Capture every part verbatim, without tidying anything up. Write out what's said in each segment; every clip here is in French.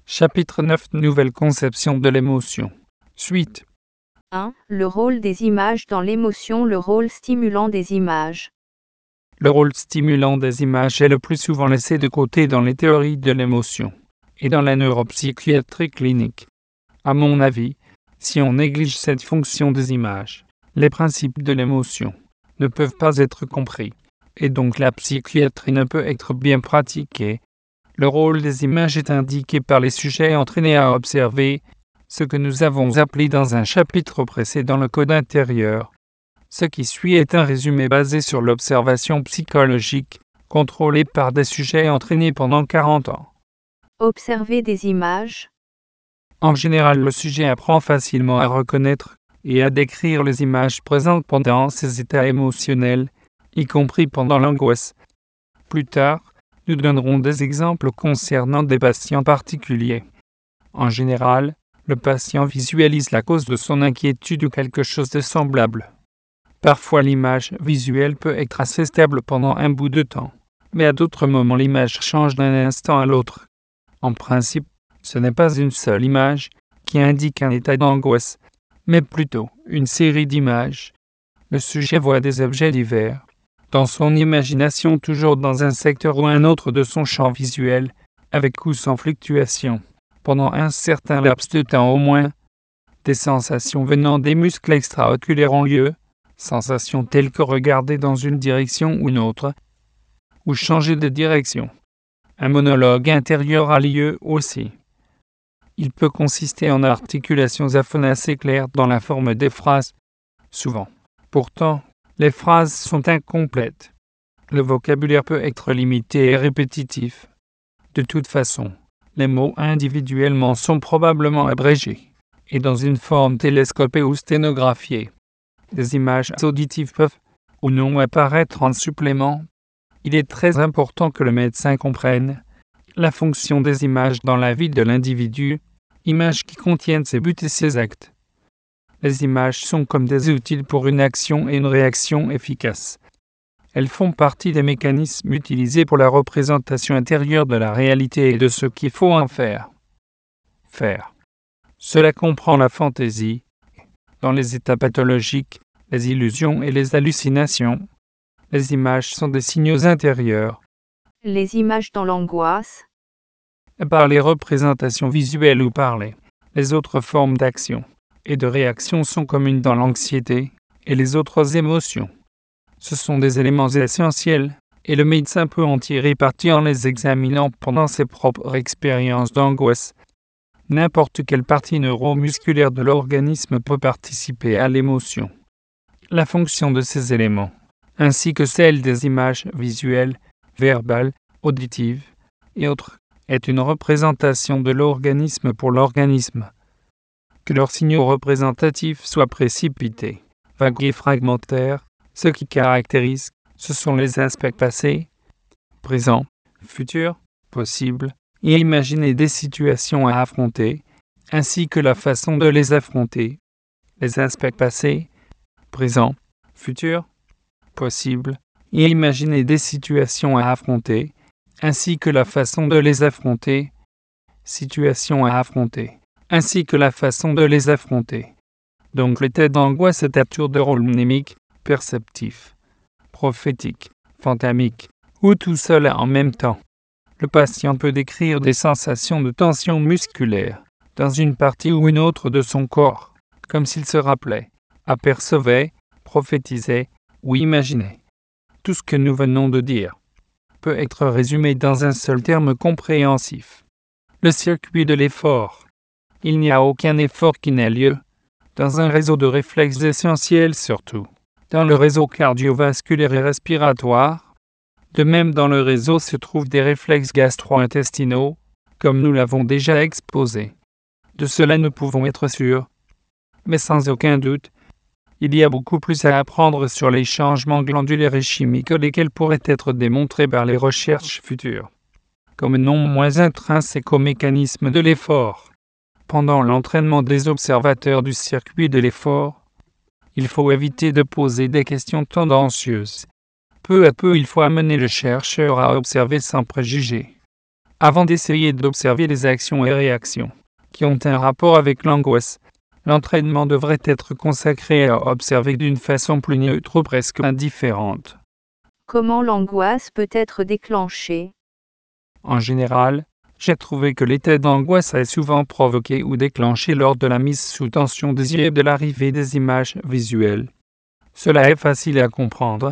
Chapitre neuf Nouvelle conception de l'émotion. Suite. un. Le rôle des images dans l'émotion. Le rôle stimulant des images. Le rôle stimulant des images est le plus souvent laissé de côté dans les théories de l'émotion et dans la neuropsychiatrie clinique. À mon avis, si on néglige cette fonction des images, les principes de l'émotion ne peuvent pas être compris, et donc la psychiatrie ne peut être bien pratiquée. Le rôle des images est indiqué par les sujets entraînés à observer, ce que nous avons appelé dans un chapitre précédent le code intérieur. Ce qui suit est un résumé basé sur l'observation psychologique, contrôlée par des sujets entraînés pendant quarante ans. Observer des images. En général, le sujet apprend facilement à reconnaître et à décrire les images présentes pendant ses états émotionnels, y compris pendant l'angoisse. Plus tard, nous donnerons des exemples concernant des patients particuliers. En général, le patient visualise la cause de son inquiétude ou quelque chose de semblable. Parfois l'image visuelle peut être assez stable pendant un bout de temps, mais à d'autres moments l'image change d'un instant à l'autre. En principe, ce n'est pas une seule image qui indique un état d'angoisse, mais plutôt une série d'images. Le sujet voit des objets divers, dans son imagination toujours dans un secteur ou un autre de son champ visuel, avec ou sans fluctuation, pendant un certain laps de temps au moins. Des sensations venant des muscles extraoculaires ont lieu, sensations telles que regarder dans une direction ou une autre, ou changer de direction. Un monologue intérieur a lieu aussi. Il peut consister en articulations aphonasées claires dans la forme des phrases. Souvent, pourtant, les phrases sont incomplètes. Le vocabulaire peut être limité et répétitif. De toute façon, les mots individuellement sont probablement abrégés, et dans une forme télescopée ou sténographiée. Des images auditives peuvent, ou non, apparaître en supplément. Il est très important que le médecin comprenne la fonction des images dans la vie de l'individu, images qui contiennent ses buts et ses actes. Les images sont comme des outils pour une action et une réaction efficaces. Elles font partie des mécanismes utilisés pour la représentation intérieure de la réalité et de ce qu'il faut en faire. Faire. Cela comprend la fantaisie, dans les états pathologiques, les illusions et les hallucinations. Les images sont des signaux intérieurs. Les images dans l'angoisse. Par les représentations visuelles ou par les, les autres formes d'action et de réaction sont communes dans l'anxiété et les autres émotions. Ce sont des éléments essentiels, et le médecin peut en tirer parti en les examinant pendant ses propres expériences d'angoisse. N'importe quelle partie neuromusculaire de l'organisme peut participer à l'émotion. La fonction de ces éléments, ainsi que celle des images visuelles, verbales, auditives et autres, est une représentation de l'organisme pour l'organisme. Que leurs signaux représentatifs soient précipités, vagues et fragmentaires, ce qui caractérise, ce sont les aspects passés, présents, futurs, possibles, et imaginer des situations à affronter, ainsi que la façon de les affronter. Les aspects passés, présents, futurs, possibles, et imaginer des situations à affronter, ainsi que la façon de les affronter. Situations à affronter, ainsi que la façon de les affronter. Donc l'état d'angoisse est un tour de rôle mnémique, perceptif, prophétique, phantamique, ou tout seul en même temps. Le patient peut décrire des sensations de tension musculaire dans une partie ou une autre de son corps, comme s'il se rappelait, apercevait, prophétisait ou imaginait. Tout ce que nous venons de dire peut être résumé dans un seul terme compréhensif. Le circuit de l'effort. Il n'y a aucun effort qui n'ait lieu dans un réseau de réflexes essentiels surtout, dans le réseau cardiovasculaire et respiratoire. De même, dans le réseau se trouvent des réflexes gastro-intestinaux, comme nous l'avons déjà exposé. De cela nous pouvons être sûrs. Mais sans aucun doute, il y a beaucoup plus à apprendre sur les changements glandulaires et chimiques lesquels pourraient être démontrés par les recherches futures, comme non moins intrinsèques au mécanisme de l'effort. Pendant l'entraînement des observateurs du circuit de l'effort, il faut éviter de poser des questions tendancieuses. Peu à peu, il faut amener le chercheur à observer sans préjugés. Avant d'essayer d'observer les actions et réactions qui ont un rapport avec l'angoisse, l'entraînement devrait être consacré à observer d'une façon plus neutre ou presque indifférente. Comment l'angoisse peut être déclenchée? En général, j'ai trouvé que l'état d'angoisse est souvent provoqué ou déclenché lors de la mise sous tension désirée de l'arrivée des images visuelles. Cela est facile à comprendre.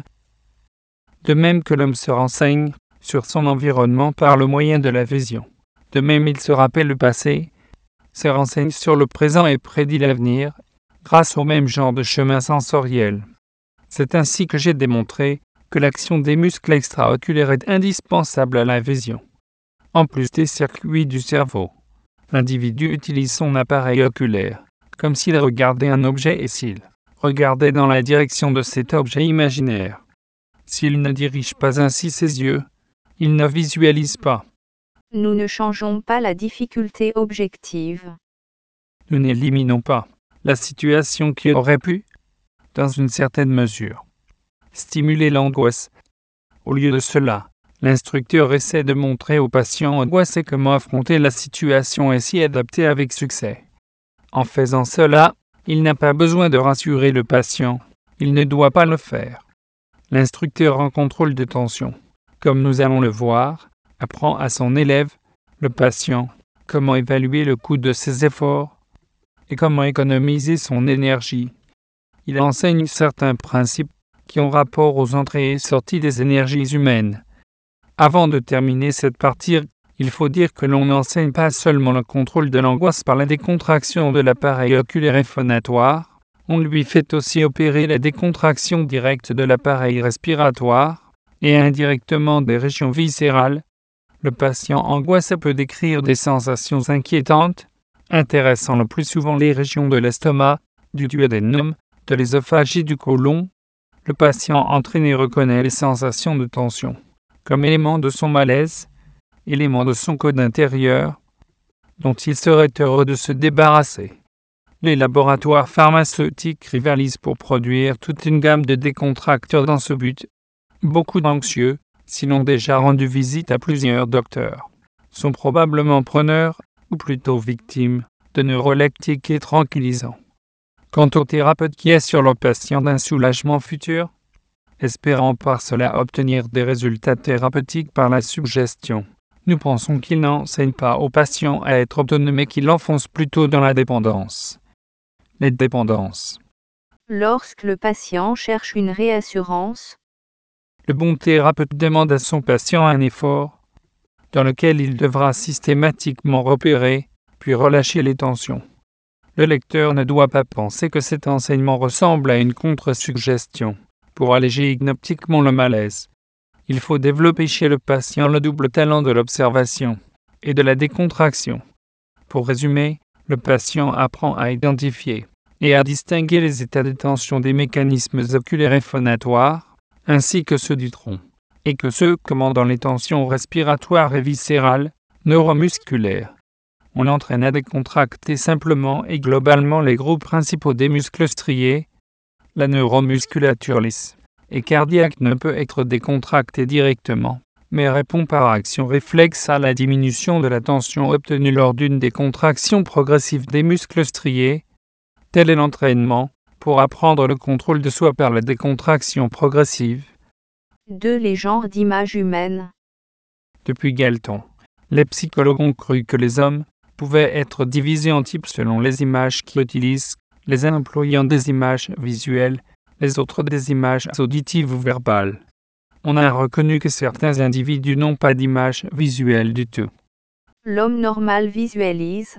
De même que l'homme se renseigne sur son environnement par le moyen de la vision. De même il se rappelle le passé, se renseigne sur le présent et prédit l'avenir, grâce au même genre de chemin sensoriel. C'est ainsi que j'ai démontré que l'action des muscles extraoculaires est indispensable à la vision. En plus des circuits du cerveau, l'individu utilise son appareil oculaire, comme s'il regardait un objet et s'il regardait dans la direction de cet objet imaginaire. S'il ne dirige pas ainsi ses yeux, il ne visualise pas. Nous ne changeons pas la difficulté objective. Nous n'éliminons pas la situation qui aurait pu, dans une certaine mesure, stimuler l'angoisse. Au lieu de cela, l'instructeur essaie de montrer au patient angoissé comment affronter la situation et s'y adapter avec succès. En faisant cela, il n'a pas besoin de rassurer le patient, il ne doit pas le faire. L'instructeur en contrôle de tension, comme nous allons le voir, apprend à son élève, le patient, comment évaluer le coût de ses efforts et comment économiser son énergie. Il enseigne certains principes qui ont rapport aux entrées et sorties des énergies humaines. Avant de terminer cette partie, il faut dire que l'on n'enseigne pas seulement le contrôle de l'angoisse par la décontraction de l'appareil oculaire et phonatoire, on lui fait aussi opérer la décontraction directe de l'appareil respiratoire et indirectement des régions viscérales. Le patient angoissé peut décrire des sensations inquiétantes, intéressant le plus souvent les régions de l'estomac, du duodénum, de l'œsophage et du côlon. Le patient entraîné reconnaît les sensations de tension comme élément de son malaise, élément de son code intérieur, dont il serait heureux de se débarrasser. Les laboratoires pharmaceutiques rivalisent pour produire toute une gamme de décontracteurs dans ce but. Beaucoup d'anxieux, s'ils ont déjà rendu visite à plusieurs docteurs, sont probablement preneurs, ou plutôt victimes, de neuroleptiques et tranquillisants. Quant au thérapeute qui assure le patient d'un soulagement futur, espérant par cela obtenir des résultats thérapeutiques par la suggestion, nous pensons qu'il n'enseigne pas au patient à être autonome et qu'il l'enfonce plutôt dans la dépendance. Les dépendances. Lorsque le patient cherche une réassurance, le bon thérapeute demande à son patient un effort, dans lequel il devra systématiquement repérer, puis relâcher les tensions. Le lecteur ne doit pas penser que cet enseignement ressemble à une contre-suggestion, pour alléger hypnotiquement le malaise. Il faut développer chez le patient le double talent de l'observation et de la décontraction. Pour résumer, le patient apprend à identifier et à distinguer les états de tension des mécanismes oculaires et phonatoires, ainsi que ceux du tronc, et que ceux commandant les tensions respiratoires et viscérales, neuromusculaires. On entraîne à décontracter simplement et globalement les groupes principaux des muscles striés. La neuromusculature lisse et cardiaque ne peut être décontractée directement, mais répond par action réflexe à la diminution de la tension obtenue lors d'une décontraction progressive des muscles striés. Tel est l'entraînement pour apprendre le contrôle de soi par la décontraction progressive. deux Les genres d'images humaines. Depuis Galton, les psychologues ont cru que les hommes pouvaient être divisés en types selon les images qu'ils utilisent, les uns employant des images visuelles, les autres des images auditives ou verbales. On a reconnu que certains individus n'ont pas d'image visuelle du tout. L'homme normal visualise.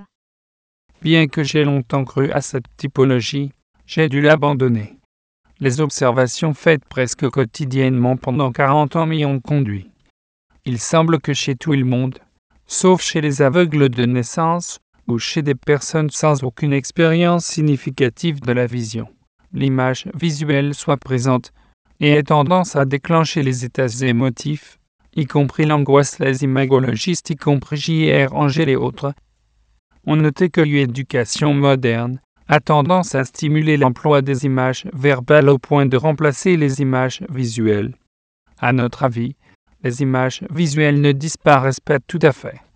Bien que j'ai longtemps cru à cette typologie, j'ai dû l'abandonner. Les observations faites presque quotidiennement pendant quarante ans m'y ont conduit. Il semble que chez tout le monde, sauf chez les aveugles de naissance, ou chez des personnes sans aucune expérience significative de la vision, l'image visuelle soit présente et ait tendance à déclencher les états émotifs, y compris l'angoisse. Les imagologistes, y compris J R Angel et autres, ont noté que l'éducation moderne a tendance à stimuler l'emploi des images verbales au point de remplacer les images visuelles. À notre avis, les images visuelles ne disparaissent pas tout à fait.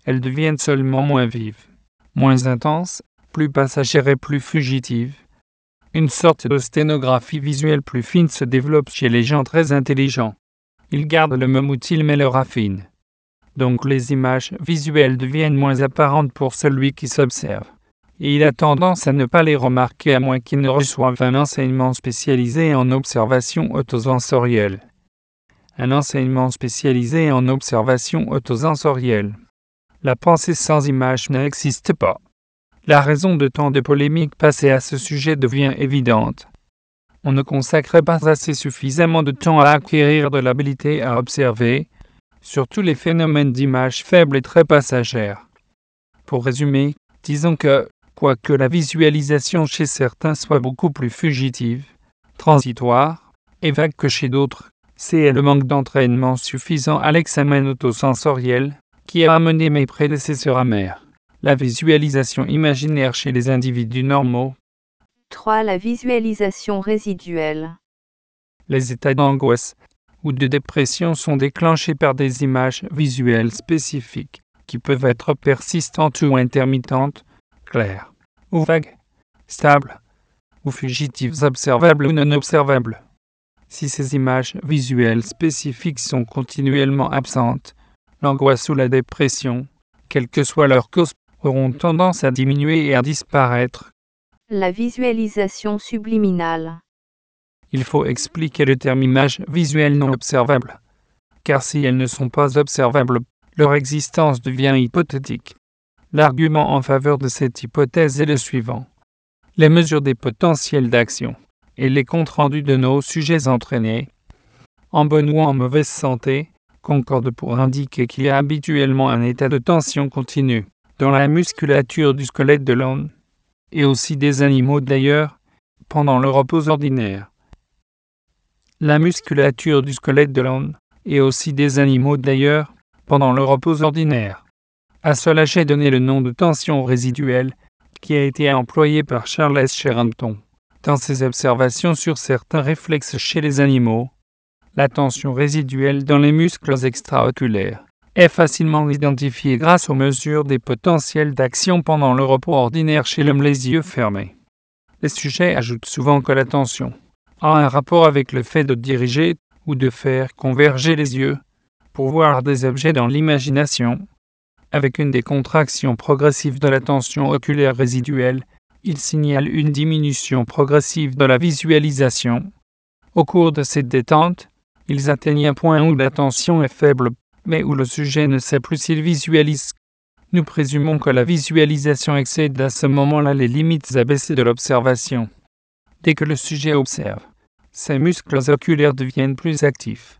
elles deviennent seulement moins vives, moins intenses, plus passagères et plus fugitives. Une sorte de sténographie visuelle plus fine se développe chez les gens très intelligents. Ils gardent le même outil mais le raffinent. Donc les images visuelles deviennent moins apparentes pour celui qui s'observe. Et il a tendance à ne pas les remarquer à moins qu'il ne reçoive un enseignement spécialisé en observation autosensorielle. Un enseignement spécialisé en observation autosensorielle. La pensée sans image n'existe pas. La raison de tant de polémiques passées à ce sujet devient évidente. On ne consacre pas assez suffisamment de temps à acquérir de l'habilité à observer, surtout les phénomènes d'image faibles et très passagères. Pour résumer, disons que, quoique la visualisation chez certains soit beaucoup plus fugitive, transitoire et vague que chez d'autres, c'est le manque d'entraînement suffisant à l'examen autosensoriel qui a amené mes prédécesseurs amers. La visualisation imaginaire chez les individus normaux. trois. La visualisation résiduelle. Les états d'angoisse ou de dépression sont déclenchés par des images visuelles spécifiques qui peuvent être persistantes ou intermittentes, claires ou vagues, stables ou fugitives, observables ou non observables. Si ces images visuelles spécifiques sont continuellement absentes, l'angoisse ou la dépression, quelle que soit leur cause, auront tendance à diminuer et à disparaître. La visualisation subliminale. Il faut expliquer le terme image visuelle non observable, car si elles ne sont pas observables, leur existence devient hypothétique. L'argument en faveur de cette hypothèse est le suivant. Les mesures des potentiels d'action et les comptes rendus de nos sujets entraînés, en bonne ou en mauvaise santé, concordent pour indiquer qu'il y a habituellement un état de tension continue dans la musculature du squelette de l'homme, et aussi des animaux d'ailleurs, pendant le repos ordinaire. La musculature du squelette de l'homme, et aussi des animaux d'ailleurs, pendant le repos ordinaire. À cela j'ai donné le nom de tension résiduelle, qui a été employé par Charles S. Sherrington dans ses observations sur certains réflexes chez les animaux. La tension résiduelle dans les muscles extraoculaires est facilement identifiée grâce aux mesures des potentiels d'action pendant le repos ordinaire chez l'homme les yeux fermés. Les sujets ajoutent souvent que la tension a un rapport avec le fait de diriger ou de faire converger les yeux pour voir des objets dans l'imagination. Avec une décontraction progressive de la tension oculaire résiduelle, il signale une diminution progressive de la visualisation. Au cours de cette détente, ils atteignent un point où la tension est faible, mais où le sujet ne sait plus s'il visualise. Nous présumons que la visualisation excède à ce moment-là les limites abaissées de l'observation. Dès que le sujet observe, ses muscles oculaires deviennent plus actifs.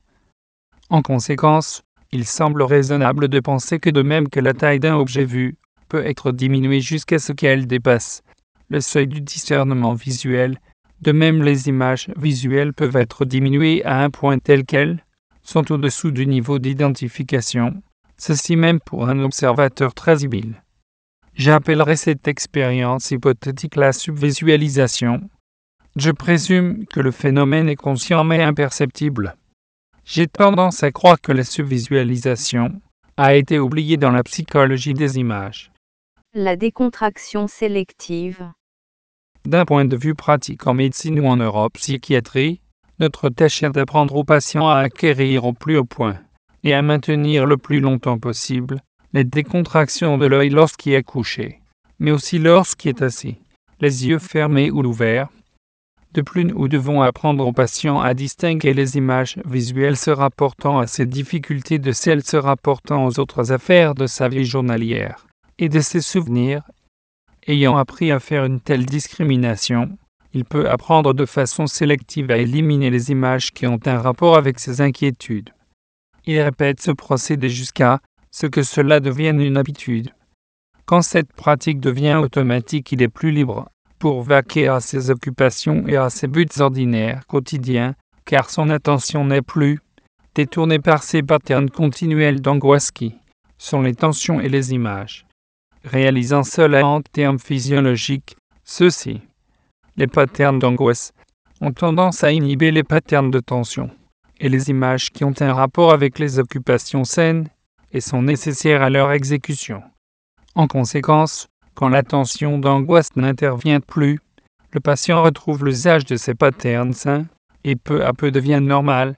En conséquence, il semble raisonnable de penser que de même que la taille d'un objet vu peut être diminuée jusqu'à ce qu'elle dépasse le seuil du discernement visuel, de même les images visuelles peuvent être diminuées à un point tel qu'elles sont au-dessous du niveau d'identification, ceci même pour un observateur très habile. J'appellerai cette expérience hypothétique la subvisualisation. Je présume que le phénomène est conscient mais imperceptible. J'ai tendance à croire que la subvisualisation a été oubliée dans la psychologie des images. La décontraction sélective. D'un point de vue pratique en médecine ou en neuropsychiatrie, notre tâche est d'apprendre aux patients à acquérir au plus haut point et à maintenir le plus longtemps possible les décontractions de l'œil lorsqu'il est couché, mais aussi lorsqu'il est assis, les yeux fermés ou ouverts. De plus, nous devons apprendre aux patients à distinguer les images visuelles se rapportant à ses difficultés de celles se rapportant aux autres affaires de sa vie journalière et de ses souvenirs. Ayant appris à faire une telle discrimination, il peut apprendre de façon sélective à éliminer les images qui ont un rapport avec ses inquiétudes. Il répète ce procédé jusqu'à ce que cela devienne une habitude. Quand cette pratique devient automatique, il est plus libre pour vaquer à ses occupations et à ses buts ordinaires quotidiens, car son attention n'est plus détournée par ces patterns continuels d'angoisse qui sont les tensions et les images. Réalisant cela en termes physiologiques, ceux-ci, les patterns d'angoisse, ont tendance à inhiber les patterns de tension, et les images qui ont un rapport avec les occupations saines et sont nécessaires à leur exécution. En conséquence, quand la tension d'angoisse n'intervient plus, le patient retrouve l'usage de ses patterns sains et peu à peu devient normal.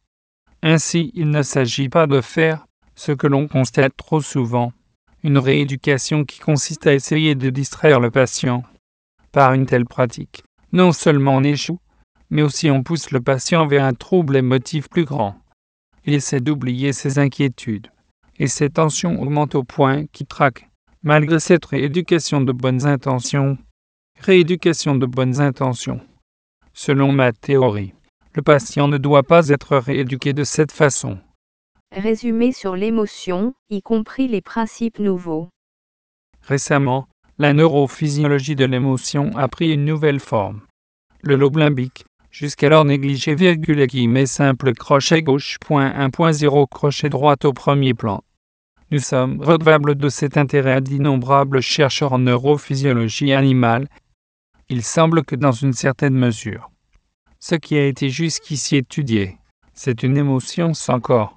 Ainsi, il ne s'agit pas de faire ce que l'on constate trop souvent, une rééducation qui consiste à essayer de distraire le patient. Par une telle pratique, non seulement on échoue, mais aussi on pousse le patient vers un trouble émotif plus grand. Il essaie d'oublier ses inquiétudes, et ses tensions augmentent au point qu'il craque, malgré cette rééducation de bonnes intentions. Rééducation de bonnes intentions. Selon ma théorie, le patient ne doit pas être rééduqué de cette façon. Résumé sur l'émotion, y compris les principes nouveaux. Récemment, la neurophysiologie de l'émotion a pris une nouvelle forme. Le lobe limbique, jusqu'alors négligé, virgule guillemets simple crochet gauche point un point zéro crochet droit au premier plan. Nous sommes redevables de cet intérêt à d'innombrables chercheurs en neurophysiologie animale. Il semble que dans une certaine mesure, ce qui a été jusqu'ici étudié, c'est une émotion sans corps.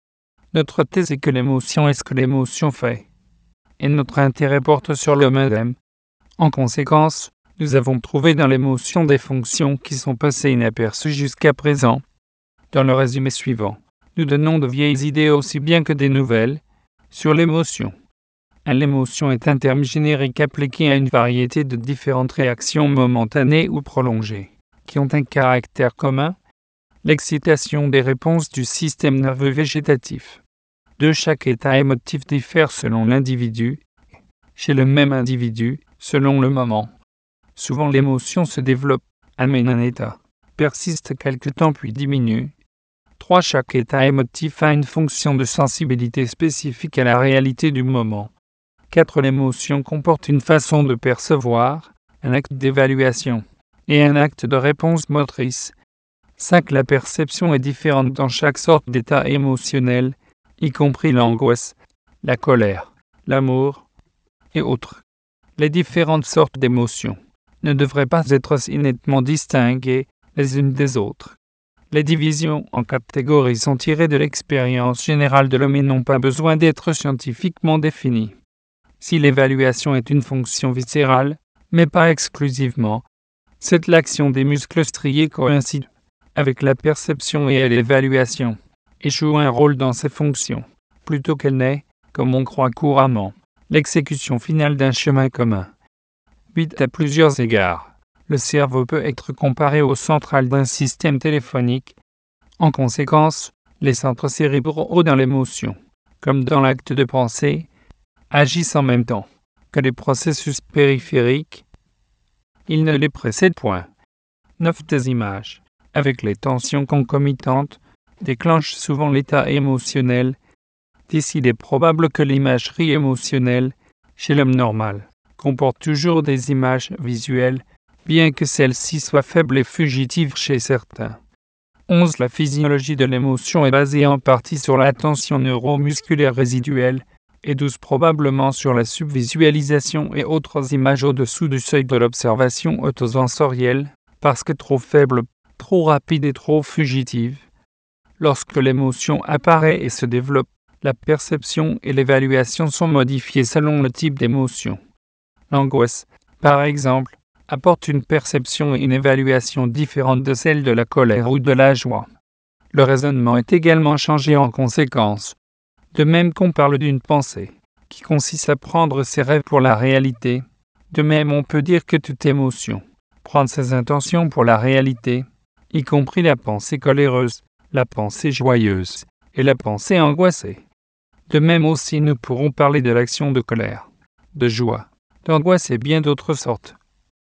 Notre thèse est que l'émotion est ce que l'émotion fait, et notre intérêt porte sur le même. En conséquence, nous avons trouvé dans l'émotion des fonctions qui sont passées inaperçues jusqu'à présent. Dans le résumé suivant, nous donnons de vieilles idées aussi bien que des nouvelles sur l'émotion. L'émotion est un terme générique appliqué à une variété de différentes réactions momentanées ou prolongées, qui ont un caractère commun, l'excitation des réponses du système nerveux végétatif. De chaque état émotif diffère selon l'individu, chez le même individu, selon le moment. Souvent l'émotion se développe, amène un état, persiste quelque temps puis diminue. trois Chaque état émotif a une fonction de sensibilité spécifique à la réalité du moment. quatre L'émotion comporte une façon de percevoir, un acte d'évaluation, et un acte de réponse motrice. cinq La perception est différente dans chaque sorte d'état émotionnel, y compris l'angoisse, la colère, l'amour et autres. Les différentes sortes d'émotions ne devraient pas être si nettement distinguées les unes des autres. Les divisions en catégories sont tirées de l'expérience générale de l'homme et n'ont pas besoin d'être scientifiquement définies. Si l'évaluation est une fonction viscérale, mais pas exclusivement, c'est l'action des muscles striés coïncide avec la perception et l'évaluation, et joue un rôle dans ces fonctions, plutôt qu'elle n'est, comme on croit couramment, l'exécution finale d'un chemin commun. huit À plusieurs égards, le cerveau peut être comparé au central d'un système téléphonique. En conséquence, les centres cérébraux dans l'émotion, comme dans l'acte de pensée, agissent en même temps que les processus périphériques. Ils ne les précèdent point. neuf Des images, avec les tensions concomitantes, déclenchent souvent l'état émotionnel. dix Il est probable que l'imagerie émotionnelle, chez l'homme normal, comporte toujours des images visuelles, bien que celles-ci soient faibles et fugitives chez certains. onze La physiologie de l'émotion est basée en partie sur l'attention neuromusculaire résiduelle, et douze probablement sur la subvisualisation et autres images au-dessous du seuil de l'observation autosensorielle, parce que trop faible, trop rapide et trop fugitive. Lorsque l'émotion apparaît et se développe, la perception et l'évaluation sont modifiées selon le type d'émotion. L'angoisse, par exemple, apporte une perception et une évaluation différentes de celles de la colère ou de la joie. Le raisonnement est également changé en conséquence. De même qu'on parle d'une pensée, qui consiste à prendre ses rêves pour la réalité, de même on peut dire que toute émotion prend ses intentions pour la réalité, y compris la pensée coléreuse, la pensée joyeuse et la pensée angoissée. De même aussi nous pourrons parler de l'action de colère, de joie, d'angoisse et bien d'autres sortes.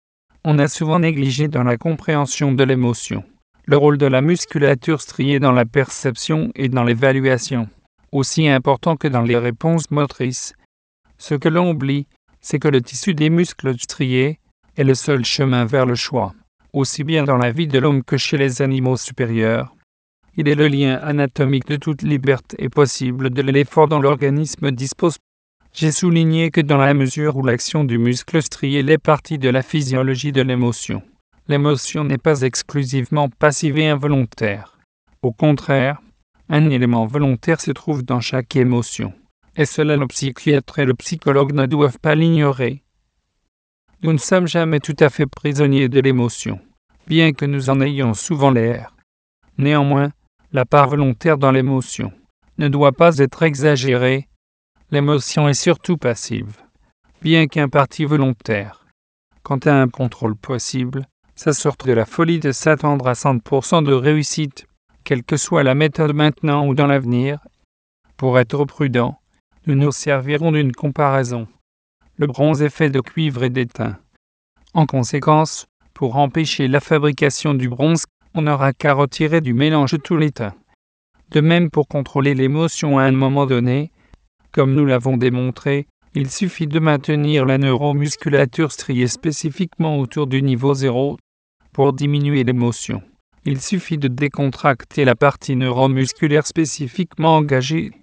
On a souvent négligé dans la compréhension de l'émotion le rôle de la musculature striée dans la perception et dans l'évaluation, aussi important que dans les réponses motrices. Ce que l'on oublie, c'est que le tissu des muscles striés est le seul chemin vers le choix, aussi bien dans la vie de l'homme que chez les animaux supérieurs. Il est le lien anatomique de toute liberté possible de l'effort dont l'organisme dispose. J'ai souligné que dans la mesure où l'action du muscle strié est partie de la physiologie de l'émotion, l'émotion n'est pas exclusivement passive et involontaire. Au contraire, un élément volontaire se trouve dans chaque émotion, Et cela le psychiatre et le psychologue ne doivent pas l'ignorer. Nous ne sommes jamais tout à fait prisonniers de l'émotion, bien que nous en ayons souvent l'air. Néanmoins, la part volontaire dans l'émotion ne doit pas être exagérée. L'émotion est surtout passive, bien qu'un parti volontaire. Quant à un contrôle possible, ça sort de la folie de s'attendre à cent pour cent de réussite, quelle que soit la méthode maintenant ou dans l'avenir. Pour être prudent, nous nous servirons d'une comparaison. Le bronze est fait de cuivre et d'étain. En conséquence, pour empêcher la fabrication du bronze, on n'aura qu'à retirer du mélange tout l'étain. De même, pour contrôler l'émotion à un moment donné, comme nous l'avons démontré, il suffit de maintenir la neuromusculature striée spécifiquement autour du niveau zéro. Pour diminuer l'émotion, il suffit de décontracter la partie neuromusculaire spécifiquement engagée.